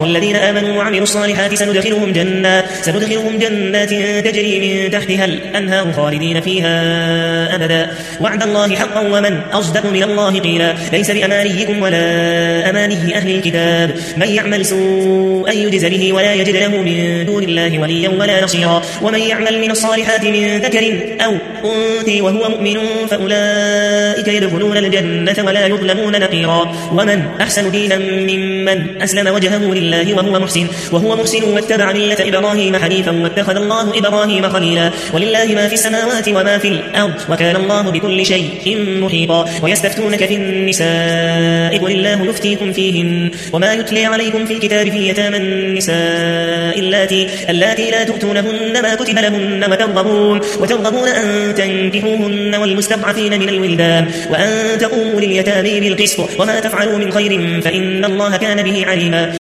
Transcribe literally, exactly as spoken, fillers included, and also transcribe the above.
والذين آمنوا وعملوا الصالحات سندخلهم جنات, سندخلهم جنات تجري من تحتها الأنهار خالدين فيها أبدا وعد الله حقا ومن أصدق من الله قيلا ليس بأمانيكم ولا أماني أهل الكتاب من يعمل سوءا يجز به ولا يجد له من دون الله وليا ولا نصيرا ومن يعمل من الصالحات من ذكر أو أنثى وهو مؤمن فأولئك يدخلون الجنة ولا يظلمون نقيرا ومن أحسن دينا ممن أسلم وجهه لله وهو محسن وهو محسن واتبع ملة إبراهيم حنيفا واتخذ الله إبراهيم خليلا ولله ما في السماوات وما في الأرض وكان الله بكل شيء محيطا ويستفتونك في النساء قل الله يفتيكم فيهن وما يتلي عليكم في الكتاب في يتامى النساء اللاتي اللاتي لا تؤتونهن ما كتب لهن وترغبون وترغبون أن تنكحوهن والمستضعفين من الولدان وأن تقوموا لليتامى بالقسط وما تفعلوا من خير فإن الله كان به عليما